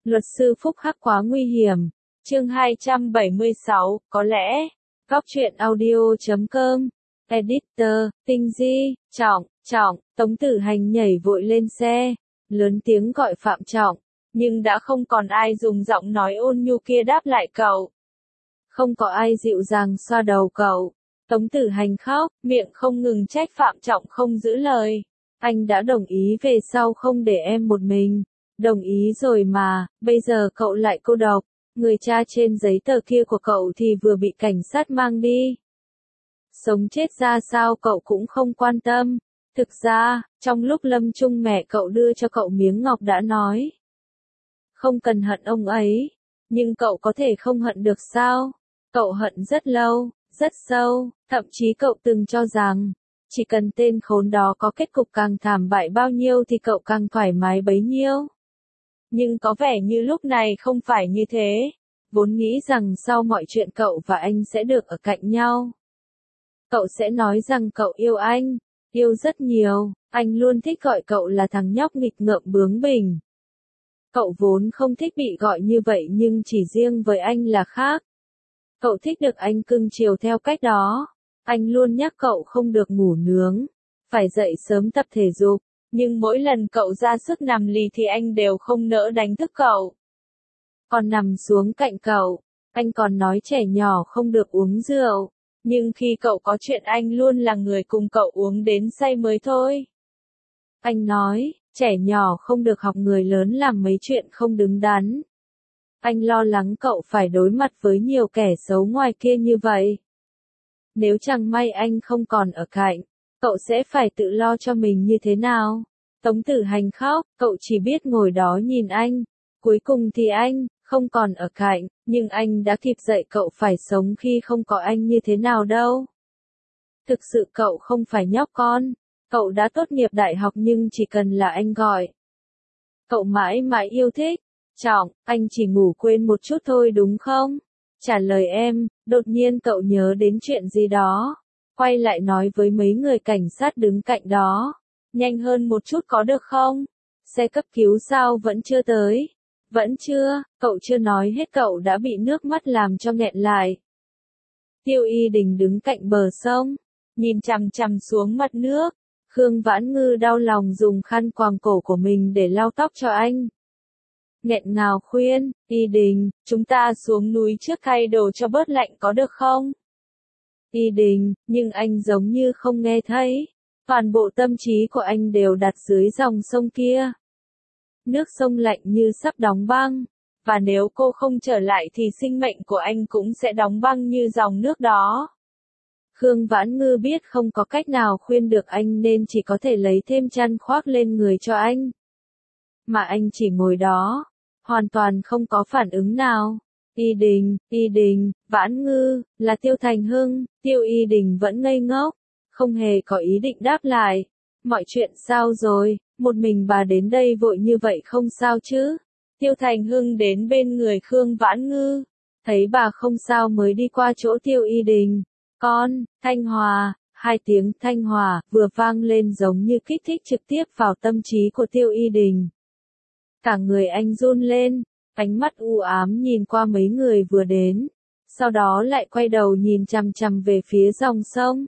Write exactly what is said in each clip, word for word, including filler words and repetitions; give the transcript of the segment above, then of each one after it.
Luật sư Phúc Hắc quá nguy hiểm. Chương hai trăm bảy mươi sáu, có lẽ. Góc truyện audio chấm com. Editor, Tinh Di, Trọng, Trọng, Tống Tử Hành nhảy vội lên xe, lớn tiếng gọi Phạm Trọng, nhưng đã không còn ai dùng giọng nói ôn nhu kia đáp lại cậu. Không có ai dịu dàng xoa đầu cậu. Tống Tử Hành khóc, miệng không ngừng trách Phạm Trọng không giữ lời. Anh đã đồng ý về sau không để em một mình. Đồng ý rồi mà, bây giờ cậu lại cô độc. Người cha trên giấy tờ kia của cậu thì vừa bị cảnh sát mang đi. Sống chết ra sao cậu cũng không quan tâm. Thực ra, trong lúc lâm chung mẹ cậu đưa cho cậu miếng ngọc đã nói. Không cần hận ông ấy. Nhưng cậu có thể không hận được sao? Cậu hận rất lâu, rất sâu, thậm chí cậu từng cho rằng, chỉ cần tên khốn đó có kết cục càng thảm bại bao nhiêu thì cậu càng thoải mái bấy nhiêu. Nhưng có vẻ như lúc này không phải như thế. Vốn nghĩ rằng sau mọi chuyện cậu và anh sẽ được ở cạnh nhau. Cậu sẽ nói rằng cậu yêu anh, yêu rất nhiều, anh luôn thích gọi cậu là thằng nhóc nghịch ngợm bướng bỉnh. Cậu vốn không thích bị gọi như vậy nhưng chỉ riêng với anh là khác. Cậu thích được anh cưng chiều theo cách đó. Anh luôn nhắc cậu không được ngủ nướng, phải dậy sớm tập thể dục. Nhưng mỗi lần cậu ra sức nằm lì thì anh đều không nỡ đánh thức cậu. Còn nằm xuống cạnh cậu, anh còn nói trẻ nhỏ không được uống rượu. Nhưng khi cậu có chuyện anh luôn là người cùng cậu uống đến say mới thôi. Anh nói, trẻ nhỏ không được học người lớn làm mấy chuyện không đứng đắn. Anh lo lắng cậu phải đối mặt với nhiều kẻ xấu ngoài kia như vậy. Nếu chẳng may anh không còn ở cạnh, cậu sẽ phải tự lo cho mình như thế nào? Tống Tử Hành khóc, cậu chỉ biết ngồi đó nhìn anh. Cuối cùng thì anh, không còn ở cạnh, nhưng anh đã kịp dạy cậu phải sống khi không có anh như thế nào đâu. Thực sự cậu không phải nhóc con. Cậu đã tốt nghiệp đại học nhưng chỉ cần là anh gọi. Cậu mãi mãi yêu thích. Trọng, anh chỉ ngủ quên một chút thôi đúng không? Trả lời em, đột nhiên cậu nhớ đến chuyện gì đó. Quay lại nói với mấy người cảnh sát đứng cạnh đó. Nhanh hơn một chút có được không? Xe cấp cứu sao vẫn chưa tới? Vẫn chưa, cậu chưa nói hết cậu đã bị nước mắt làm cho nghẹn lại. Tiêu Y Đình đứng cạnh bờ sông, nhìn chằm chằm xuống mặt nước. Khương Vãn Ngư đau lòng dùng khăn quàng cổ của mình để lau tóc cho anh. Nghẹn ngào khuyên, Y Đình, chúng ta xuống núi trước thay đồ cho bớt lạnh có được không? Y Đình, nhưng anh giống như không nghe thấy. Toàn bộ tâm trí của anh đều đặt dưới dòng sông kia. Nước sông lạnh như sắp đóng băng. Và nếu cô không trở lại thì sinh mệnh của anh cũng sẽ đóng băng như dòng nước đó. Khương Vãn Ngư biết không có cách nào khuyên được anh nên chỉ có thể lấy thêm chăn khoác lên người cho anh. Mà anh chỉ ngồi đó, hoàn toàn không có phản ứng nào. Y Đình, Y Đình, Vãn Ngư, là Tiêu Thành Hưng. Tiêu Y Đình vẫn ngây ngốc, không hề có ý định đáp lại. Mọi chuyện sao rồi, một mình bà đến đây vội như vậy không sao chứ? Tiêu Thành Hưng đến bên người Khương Vãn Ngư, thấy bà không sao mới đi qua chỗ Tiêu Y Đình. Con, Thanh Hòa, hai tiếng Thanh Hòa vừa vang lên giống như kích thích trực tiếp vào tâm trí của Tiêu Y Đình. Cả người anh run lên, ánh mắt u ám nhìn qua mấy người vừa đến, sau đó lại quay đầu nhìn chằm chằm về phía dòng sông.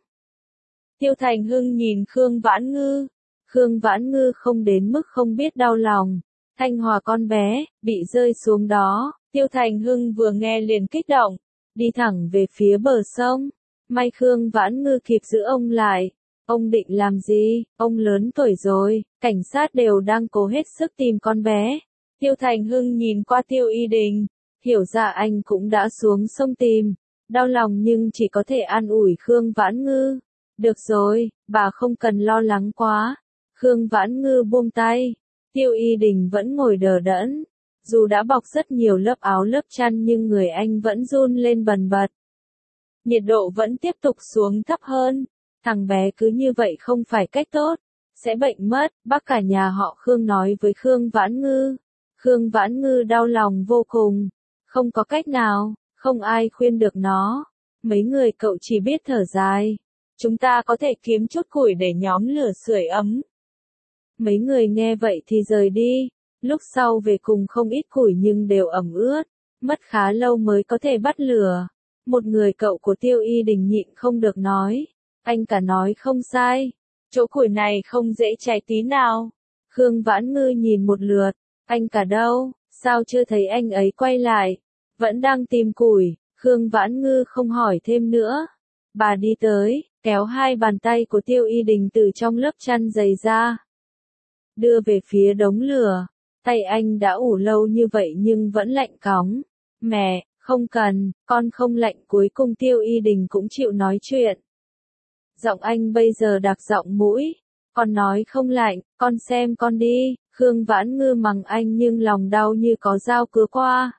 Tiêu Thành Hưng nhìn Khương Vãn Ngư, Khương Vãn Ngư không đến mức không biết đau lòng. Thanh Hòa con bé, bị rơi xuống đó, Tiêu Thành Hưng vừa nghe liền kích động, đi thẳng về phía bờ sông. May Khương Vãn Ngư kịp giữ ông lại. Ông định làm gì? Ông lớn tuổi rồi, cảnh sát đều đang cố hết sức tìm con bé. Tiêu Thành Hưng nhìn qua Tiêu Y Đình, hiểu ra anh cũng đã xuống sông tìm. Đau lòng nhưng chỉ có thể an ủi Khương Vãn Ngư. Được rồi, bà không cần lo lắng quá. Khương Vãn Ngư buông tay. Tiêu Y Đình vẫn ngồi đờ đẫn. Dù đã bọc rất nhiều lớp áo lớp chăn nhưng người anh vẫn run lên bần bật. Nhiệt độ vẫn tiếp tục xuống thấp hơn. Thằng bé cứ như vậy không phải cách tốt. Sẽ bệnh mất, bác cả nhà họ Khương nói với Khương Vãn Ngư. Khương Vãn Ngư đau lòng vô cùng. Không có cách nào, không ai khuyên được nó. Mấy người cậu chỉ biết thở dài. Chúng ta có thể kiếm chút củi để nhóm lửa sưởi ấm. Mấy người nghe vậy thì rời đi. lúc sau về cùng không ít củi nhưng đều ẩm ướt, mất khá lâu mới có thể bắt lửa. Một người cậu của Tiêu Y Đình nhịn không được nói, anh cả nói không sai, chỗ củi này không dễ cháy tí nào. Khương Vãn Ngư nhìn một lượt, anh cả đâu, sao chưa thấy anh ấy quay lại, vẫn đang tìm củi. Khương Vãn Ngư không hỏi thêm nữa. Bà đi tới, kéo hai bàn tay của Tiêu Y Đình từ trong lớp chăn dày ra, đưa về phía đống lửa. Tay anh đã ủ lâu như vậy nhưng vẫn lạnh cóng. Mẹ, không cần, con không lạnh. Cuối cùng Tiêu Y Đình cũng chịu nói chuyện. Giọng anh bây giờ đặc giọng mũi. Con nói không lạnh, con xem con đi. Khương Vãn Ngư mắng anh nhưng lòng đau như có dao cứa qua.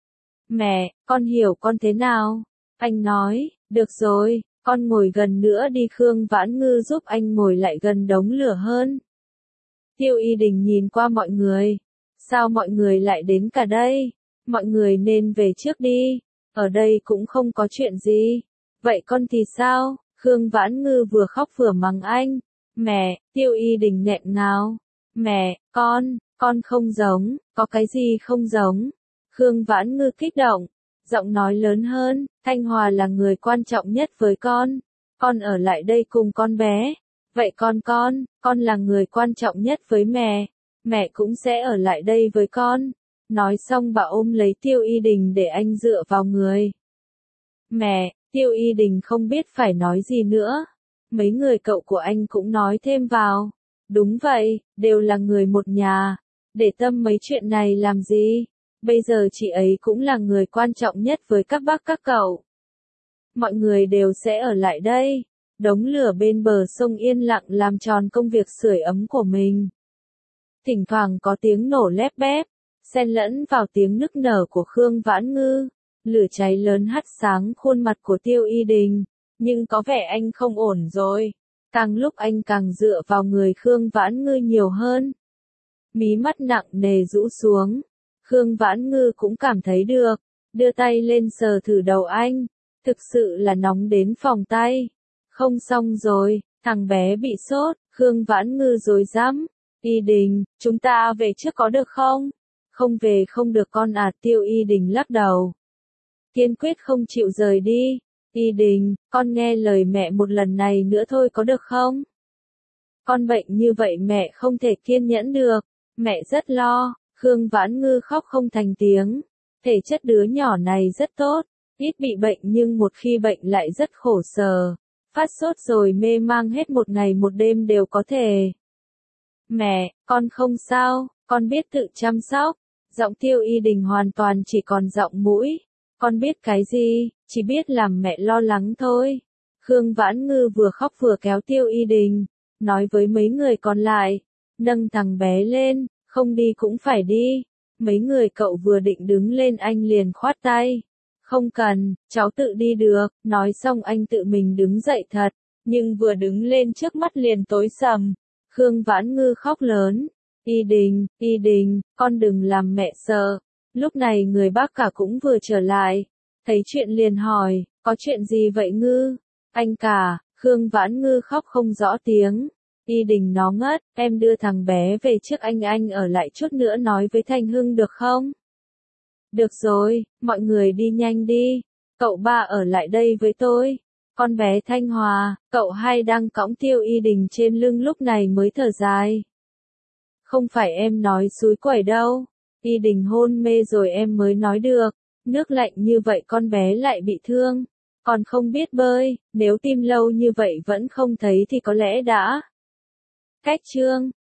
Mẹ, con hiểu con thế nào? Anh nói, được rồi, con ngồi gần nữa đi. Khương Vãn Ngư giúp anh ngồi lại gần đống lửa hơn. Tiêu Y Đình nhìn qua mọi người. Sao mọi người lại đến cả đây? Mọi người nên về trước đi. Ở đây cũng không có chuyện gì. Vậy con thì sao? Khương Vãn Ngư vừa khóc vừa mắng anh. Mẹ, Tiêu Y Đình nghẹn ngào. Mẹ, con, con không giống, có cái gì không giống? Khương Vãn Ngư kích động, giọng nói lớn hơn, Thanh Hòa là người quan trọng nhất với con. Con ở lại đây cùng con bé. Vậy con con, con là người quan trọng nhất với mẹ. Mẹ cũng sẽ ở lại đây với con. Nói xong bà ôm lấy Tiêu Y Đình để anh dựa vào người. Mẹ, Tiêu Y Đình không biết phải nói gì nữa. Mấy người cậu của anh cũng nói thêm vào. Đúng vậy, đều là người một nhà. Để tâm mấy chuyện này làm gì? Bây giờ chị ấy cũng là người quan trọng nhất với các bác các cậu. Mọi người đều sẽ ở lại đây. Đống lửa bên bờ sông yên lặng làm tròn công việc sưởi ấm của mình. Thỉnh thoảng có tiếng nổ lép bép, xen lẫn vào tiếng nức nở của Khương Vãn Ngư. Lửa cháy lớn hắt sáng khuôn mặt của Tiêu Y Đình, nhưng có vẻ anh không ổn rồi. Càng lúc anh càng dựa vào người Khương Vãn Ngư nhiều hơn. Mí mắt nặng nề rũ xuống. Khương Vãn Ngư cũng cảm thấy được, đưa tay lên sờ thử đầu anh. Thực sự là nóng đến phồng tay. Không xong rồi, thằng bé bị sốt. Khương Vãn Ngư rối rắm. Y Đình, chúng ta về trước có được không? Không về không được con à. Tiêu Y Đình lắc đầu, kiên quyết không chịu rời đi. Y Đình, con nghe lời mẹ một lần này nữa thôi có được không? Con bệnh như vậy mẹ không thể kiên nhẫn được. Mẹ rất lo. Khương Vãn Ngư khóc không thành tiếng. Thể chất đứa nhỏ này rất tốt, ít bị bệnh nhưng một khi bệnh lại rất khổ sở. Phát sốt rồi mê mang hết một ngày một đêm đều có thể. Mẹ, con không sao, con biết tự chăm sóc. Giọng Tiêu Y Đình hoàn toàn chỉ còn giọng mũi. Con biết cái gì, chỉ biết làm mẹ lo lắng thôi. Khương Vãn Ngư vừa khóc vừa kéo Tiêu Y Đình, nói với mấy người còn lại, nâng thằng bé lên, không đi cũng phải đi. Mấy người cậu vừa định đứng lên anh liền khoát tay. Không cần, cháu tự đi được. Nói xong anh tự mình đứng dậy thật, nhưng vừa đứng lên trước mắt liền tối sầm. Khương Vãn Ngư khóc lớn. Y Đình, Y Đình, con đừng làm mẹ sợ. Lúc này người bác cả cũng vừa trở lại. Thấy chuyện liền hỏi, có chuyện gì vậy Ngư? Anh cả, Khương Vãn Ngư khóc không rõ tiếng. Y Đình nó ngất, em đưa thằng bé về trước anh anh ở lại chút nữa nói với Thanh Hưng được không? Được rồi, mọi người đi nhanh đi. Cậu ba ở lại đây với tôi. Con bé Thanh Hòa, cậu hai đang cõng Tiêu Y Đình trên lưng lúc này mới thở dài. Không phải em nói xúi quẩy đâu. Y Đình hôn mê rồi em mới nói được. Nước lạnh như vậy con bé lại bị thương. Còn không biết bơi, nếu tim lâu như vậy vẫn không thấy thì có lẽ đã. Cách chương